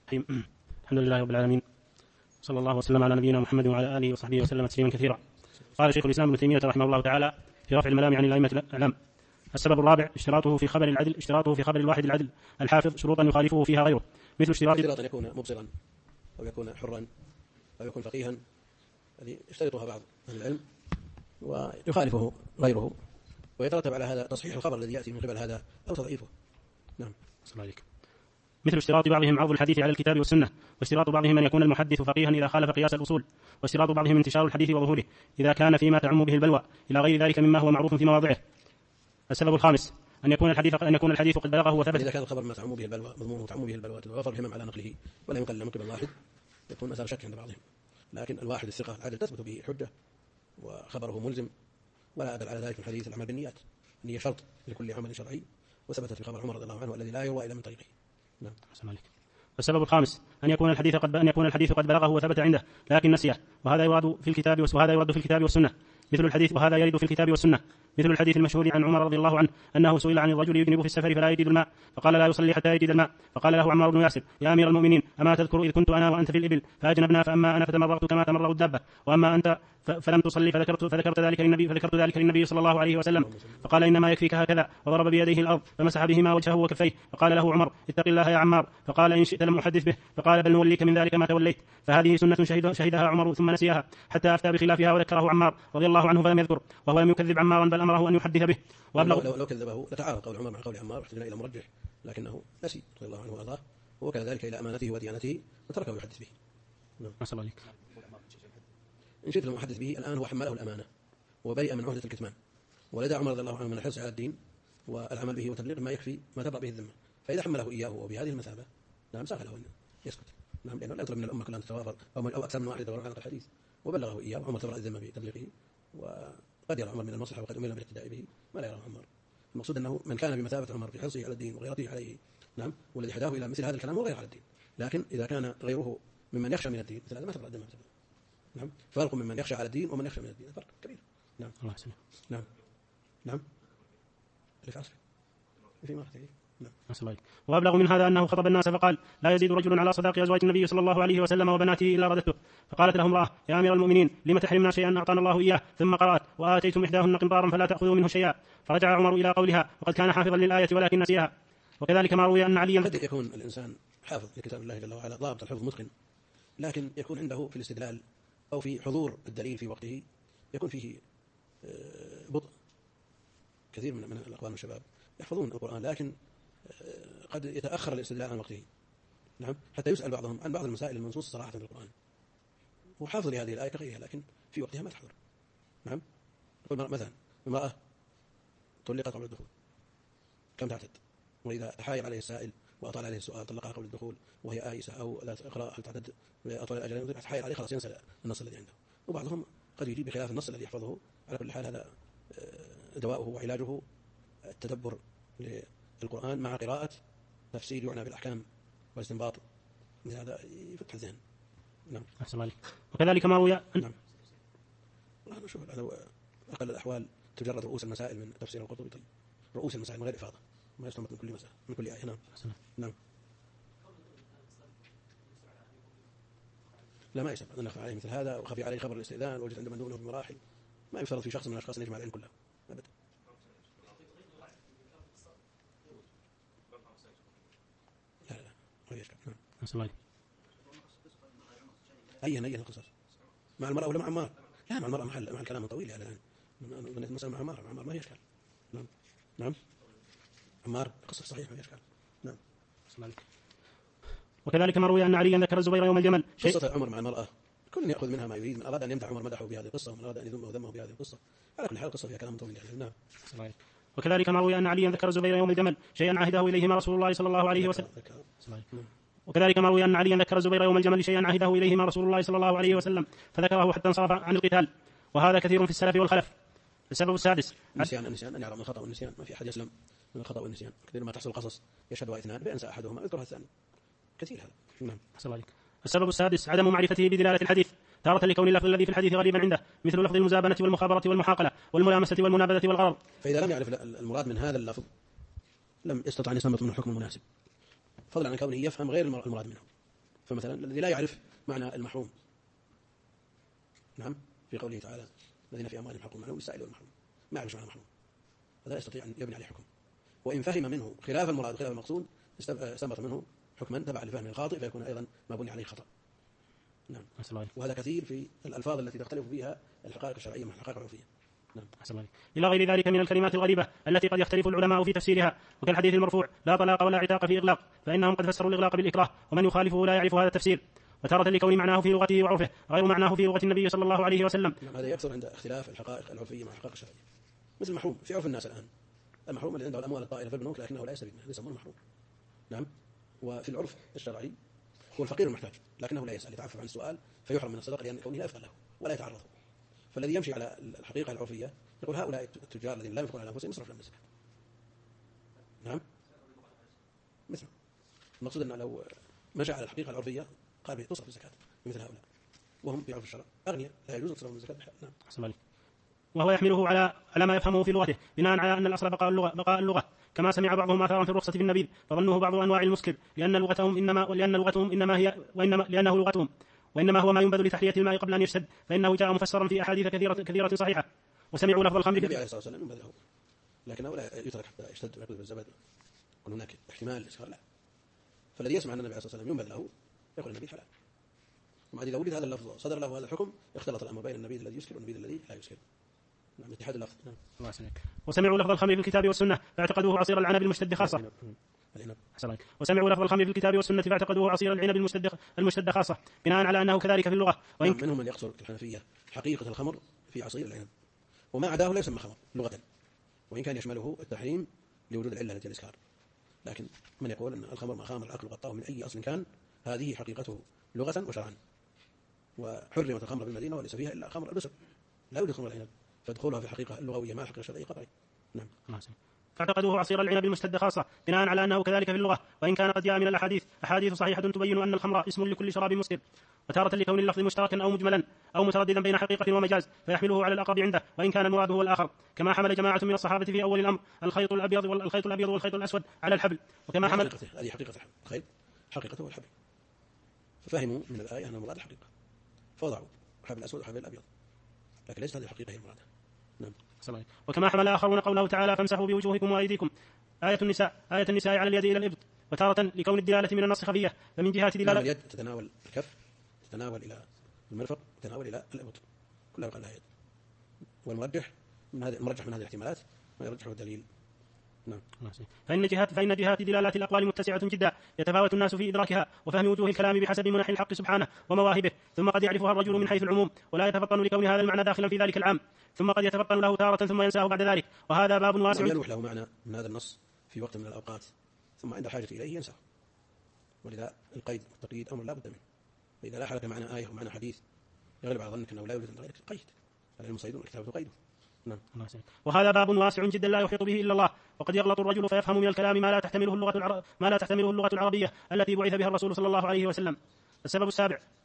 الحمد لله رب العالمين، صلى الله وسلم على نبينا محمد وعلى آله وصحبه وسلم تسليما كثيرا. قال شيخ الإسلام ابن تيمية رحمه الله تعالى في رفع الملام عن الأئمة الأعلام: السبب الرابع اشتراطه في خبر الواحد العدل الحافظ شروطا يخالفه فيها غيره، مثل اشتراط أن يكون مبصرا أو يكون حرا أو يكون فقيها، هذه يشترطها بعض أهل العلم ويخالفه غيره، ويترتب على هذا تصحيح الخبر الذي يأتي من قبل هذا أو تضعيفه. نعم. صلى الله عليك. مثل اشتراط بعضهم عرض الحديث على الكتاب والسنة، واشتراط بعضهم أن يكون المحدث فقيها إذا خالف قياس الأصول، واشتراط بعضهم انتشار الحديث وظهوره إذا كان فيما تعم به البلوى، إلى غير ذلك مما هو معروف في مواضعه. السبب الخامس أن يكون الحديث قد بلغه وثبت. إذا كان الخبر ما تعم به البلوى مضمونه تعم به البلوى ويغفر الهمم على نقله ولا ينقل من قبل واحد، يكون مثلا شك عند بعضهم، لكن الواحد الثقة العدل تثبت به حجة وخبره ملزم، ولا أدل على ذلك من حديث الأعمال بالنيات، النية شرط لكل عمل شرعي، وثبتت في خبر عمر رضي الله عنه الذي لا يروى إلا من طريقه. نعم. السبب الخامس أن يكون الحديث قد بلغه وثبت عنده لكن نسيه، وهذا يراد في الكتاب والسنة مثل الحديث، وهذا يرد في الكتاب والسنة مثل الحديث المشهور عن عمر رضي الله عنه أنه سئل عن الرجل يذنب في السفر فلا يجد الماء، فقال لا يصلي حتى يجد الماء، فقال له عمار بن ياسر: يا أمير المؤمنين، أما تذكر إذ كنت أنا وأنت في الإبل فأجنبنا، فأما أنا فتمرغت كما تمرغ الدابة، وأما أنت فلم تصلي، فذكرت ذلك للنبي صلى الله عليه وسلم، فقال: إنما يكفيك هكذا، وضرب بيديه الأرض فمسح بهما وجهه وكفيه، فقال له عمر: اتق الله يا عمار، فقال: إن شئت لم أحدث به، فقال: بل نوليك من ذلك ما توليت. فهذه سنة شهدها عمر ثم نسيها حتى أفتى بخلافها وذكره عمار رضي الله عنه فلم يذكر، وهو لم يكذب عمارا بل أمره أن يحدث به. لو كذبه لتعارض قول عمر مع قول عمار واحتجنا إلى مرجح، لكنه نسي رضي الله عنه وأرضاه، ووكل ذلك إلى أمانته وديانته وتركه يحدث به. أسأل الله. إن شئت لم أحدث به، الآن هو حمله الأمانة وبرئ من عهدة الكتمان، ولدى عمر رضي الله عنه من الحرص على الدين والعمل به وتبليغ ما يكفي ما تبرأ به الذمة، فإذا حمله إياه وبهذه المثابة نعم سهل له أن يسكت، نعم، لأنه لا يطلب من الأمة كلها تتوافر أو أكثر من واحد يدور على الحديث، وبلغه إياه وعمر تبرأ الذمة بتبليغه، وقد يرى عمر من المصلحة وقد أمرنا بالاقتداء به ما لا يرى عمر. المقصود أنه من كان بمثابة عمر في حرصه على الدين وغيرته عليه، نعم، والذي حداه إلى مثل هذا الكلام هو غير على الدين، لكن إذا كان غيره ممن يخشى من الدين مثل هذا ما تبرأ الذمة. نعم، فرق ممن يخشى على الدين ومن يخشى من الدين فرق كبير. نعم. الله يسلمك. نعم. نعم. اللي في عصره في ما نعم. الله. وأبلغ من هذا أنه خطب الناس فقال: لا يزيد رجل على صداق أزواج النبي صلى الله عليه وسلم وبناته إلا رددته، فقالت له امرأة: يا أمير المؤمنين، لم تحرمنا شيئا أعطانا الله إياه؟ ثم قرأت: وآتيتم إحداهن قنطارا فلا تأخذوا منه شيئا، فرجع عمر إلى قولها وقد كان حافظا للآية ولكن نسيها. وكذلك ما روي أن عليا قد يكون الإنسان حافظ لكتاب الله جل وعلا ضابط الحفظ متقن، لكن يكون عنده في الاستدلال أو في حضور الدليل في وقته يكون فيه بطء. كثير من الأقوام والشباب يحفظون القرآن لكن قد يتأخر الاستدلال عن وقته، نعم، حتى يسأل بعضهم عن بعض المسائل المنصوص صراحة في القرآن، وحافظ لهذه الآية كغيرها لكن في وقتها ما تحضر. نعم، نقول مثلا امرأة طلقت قبل الدخول كم تعتد؟ وإذا تحايل عليه السائل وأطال عليه السؤال طلقها قبل الدخول وهي آيسة أو لا تقرأ هل تعتد أطول الأجل، تحايل عليه خلاص ينسى النص الذي عنده، وبعضهم قد يجيب بخلاف النص الذي يحفظه. على كل حال هذا دواؤه وعلاجه التدبر للقرآن مع قراءة تفسير يعنى بالأحكام والاستنباط، من هذا يفتح الذهن. نعم. أحسن الله. وكذلك ما روي. نعم. والله نشوف على أقل الأحوال تجرد رؤوس المسائل من تفسير القرطبي، طيب رؤوس المسائل من غير إفاضة، ما يستنبط من كل مسألة من كل آية. نعم. نعم. لا ما يسمع أن نخفى عليه مثل هذا وخفي عليه خبر الاستئذان ووجد عنده من دونه بمراحل، ما يفترض في شخص من الأشخاص أن يجمع العلم كله أبدا. لا ما يشكل. نعم. الله. أي القصص مع المرأة ولا مع عمار؟ لا مع المرأة محل كلام طويل على الآن. المسألة مع عمار ما هي إشكال. نعم. نعم. عمار قصة صحيح ما هي إشكال. نعم. وكذلك ما روي أن عليا ذكر الزبير يوم الجمل. قصة عمر مع المرأة كل يأخذ منها ما يريد، من أراد أن يمدح عمر مدحه بهذه القصة ومن أراد أن يذمه ذمه بهذه القصة، على كل حال القصة فيها كلام طويل. نعم. وكذلك ما روي أن عليا ذكر الزبير يوم الجمل شيئا عهده إليهما رسول الله صلى الله عليه وسلم. وكذلك ما روي أن عليا ذكر الزبير يوم الجمل شيئا عهده إليهما رسول الله صلى الله عليه وسلم فذكره حتى انصرف عن القتال، وهذا كثير في السلف والخلف. السبب السادس النسيان أن يعلم الخطأ والنسيان، ما في أحد يسلم من الخطأ والنسيان. كثير ما تحصل قصص يشهدها اثنان فينسى أحدهما يذكرها الثاني، كثير هذا. نعم. السبب السادس عدم معرفته بدلالة الحديث، تارة لكون اللفظ الذي في الحديث غريبا عنده، مثل لفظ المزابنة والمخابرة والمحاقلة والملامسة والمنابذة والغرض. فإذا لم يعرف المراد من هذا اللفظ لم يستطع أن يستنبط منه الحكم المناسب، فضلا عن كونه يفهم غير المراد منه. فمثلا الذي لا يعرف معنى المحروم، نعم، في قوله تعالى الذين في أموالهم حق معلوم للسائل والمحروم، ما يعرف معنى المحروم، هذا لا يستطيع أن يبني عليه حكم. وإن فهم منه خلاف المراد وخلاف المقصود استنبط منه حكما تبع لفهم الخاطئ فيكون أيضا ما بني عليه خطأ. نعم. وهذا كثير في الألفاظ التي تختلف فيها الحقائق الشرعية مع الحقائق العرفية. نعم. إلى غير ذلك من الكلمات الغريبة التي قد يختلف العلماء في تفسيرها، وكالحديث المرفوع لا طلاق ولا عتاق في إغلاق، فإنهم قد فسروا الإغلاق بالإكراه، ومن يخالفه لا يعرف هذا التفسير، وتارة لكون معناه في لغته وعرفه غير معناه في لغة النبي صلى الله عليه وسلم. نعم. هذا يكثر عند اختلاف الحقائق العرفية مع الحقائق الشرعية، مثل المحروم في عرف الناس الآن، المحروم الذي عنده الأموال الطائلة في البنوك لكنه لا يستفيد منها يسمونه محروم. نعم. وفي العرف الشرعي هو الفقير المحتاج لكنه لا يسأل، يتعفف عن السؤال فيحرم من الصدقة لأن كونه لا يفقه له ولا يتعرض. فالذي يمشي على الحقيقة العرفية يقول هؤلاء التجار الذين لا ينفقون على أنفسهم يصرف لهم الزكاة. نعم. مثل المقصود أنه لو مشى على الحقيقة العرفية قال به تصرف الزكاة مثل هؤلاء وهم في عرف الشرع أغنياء لا يجوز تصرفهم الزكاة. نعم. وهو يحمله على ما يفهمه في لغته بناء على أن الأصل بقاء اللغة، كما سمع بعضهم آثارا في الرخصة في النبيذ فظنوه بعض أنواع المسكر لأنه لغتهم وإنما هو ما ينبذ لتحلية الماء قبل أن يشتد، فإنه جاء مفسرا في أحاديث كثيرة صحيحة. وسمعوا لفظ الخمر النبي عليه الصلاة والسلام ينبذ له لكنه لا يترك حتى يشتد ويقلب الزبد يكون هناك احتمال الإسكار، لا. فالذي يسمع أن النبي عليه الصلاة والسلام ينبذ له يقول النبي حلال. ومع إذا ولد هذا اللفظ صدر له هذا الحكم اختلط الأمر بين النبي الذي يسكر والنبي الذي لا يسكر. نعم. اتحاد اللفظ. نعم. وسمعوا لفظ الخمر في الكتاب والسنة فاعتقدوه عصير العنب المشتد خاصة. وسمعوا لفظ الخمر في الكتاب والسنة فاعتقدوه عصير العنب المشتد خاصة بناء على أنه كذلك في اللغة. نعم. منهم من يقصر الحنفية حقيقة الخمر في عصير العنب وما عداه لا يسمى خمر لغة، وإن كان يشمله التحريم لوجود العلة التي الإسكار، لكن من يقول أن الخمر ما خامر العقل وغطاه من أي أصل كان هذه حقيقته لغة وشرعا. وحرمت الخمر بالمدينة وليس فيها إلا خمر البسر لا يوجد خمر العنب، فدخولها في الحقيقة اللغوية مع الحقيقة الشرعية قطعي. نعم. فاعتقدوه عصير العنب المشتد خاصة بناء على أنه كذلك في اللغة، وإن كان قد جاء من الأحاديث أحاديث صحيحة تبين أن الخمر اسم لكل شراب مسكر، وتارة لكون اللفظ مشتركا أو مجملا أو مترددا بين حقيقة ومجاز فيحمله على الأقرب عنده، وإن كان المراد هو الآخر، كما حمل جماعة من الصحابة في أول الأمر الخيط الأبيض والخيط الأسود على الحبل، وكما حمل هذه حقيقة الخيط حقيقته الحبل، ففهموا من الآية أن المراد الحقيقة فوضعوا الحبل الأسود والحبل الأبيض، لكن ليست هذه الحقيقة هي المراد. نعم. وكما حمل آخرون قوله تعالى فامسحوا بوجوهكم وأيديكم آية النساء على اليد إلى الإبط، وتارة لكون الدلالة من النص خفية فمن جهة دلالة اليد تتناول الكف تتناول إلى المرفق تتناول إلى الإبط كلها يقال لها يد، والمرجح من هذه الاحتمالات ما يرجحه الدليل. نعم. فإن جهات دلالات الأقوال متسعة جدا يتفاوت الناس في إدراكها وفهم وجوه الكلام بحسب منح الحق سبحانه ومواهبه، ثم قد يعرفها الرجل من حيث العموم ولا يتفطن لكون هذا المعنى داخلا في ذلك العام، ثم قد يتفطن له تارة ثم ينساه بعد ذلك، وهذا باب واسع. يلوح له معنى من هذا النص في وقت من الأوقات ثم عند الحاجة إليه ينساه، ولذا القيد والتقييد أمر لا بد منه، فإذا لاح لك معنى آية ومعنى حديث يغلب على ظنك أنه لا يوجد عند غيرك قيد، العلم صيد والكتابة قيده. نعم. وهذا باب واسع جدا لا يحيط به إلا الله، وقد يغلط الرجل فيفهم من الكلام ما لا تحتمله اللغة العربية التي بعث بها الرسول صلى الله عليه وسلم. السبب السابع